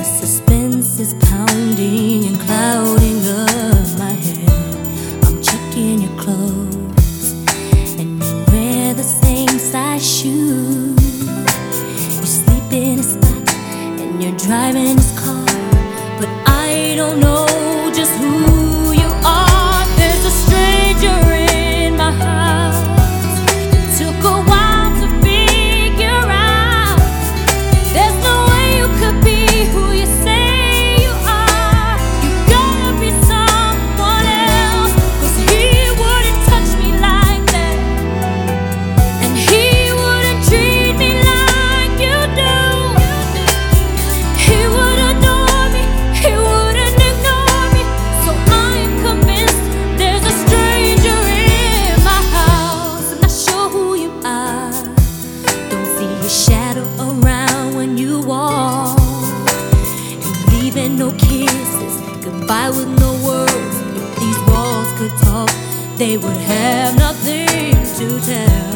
The suspense is pounding and clouding up my head. I'm checking your clothes, and you wear the same size shoes. You sleep in a spot, and you're driving his car, but I don't know just who you are. There's a stranger in my house. It took a while to figure out. There's no way you could be who you say you are. You gotta be someone else, 'cause he wouldn't touch me like that, and he wouldn't treat me like you do. He would adore me, he wouldn't ignore me. So I'm convinced there's a stranger in my house. I'm not sure who you are, don't see your shadow around when you walk. You leaving no kisses, goodbye with no words. If these walls could talk, they would have nothing to tell.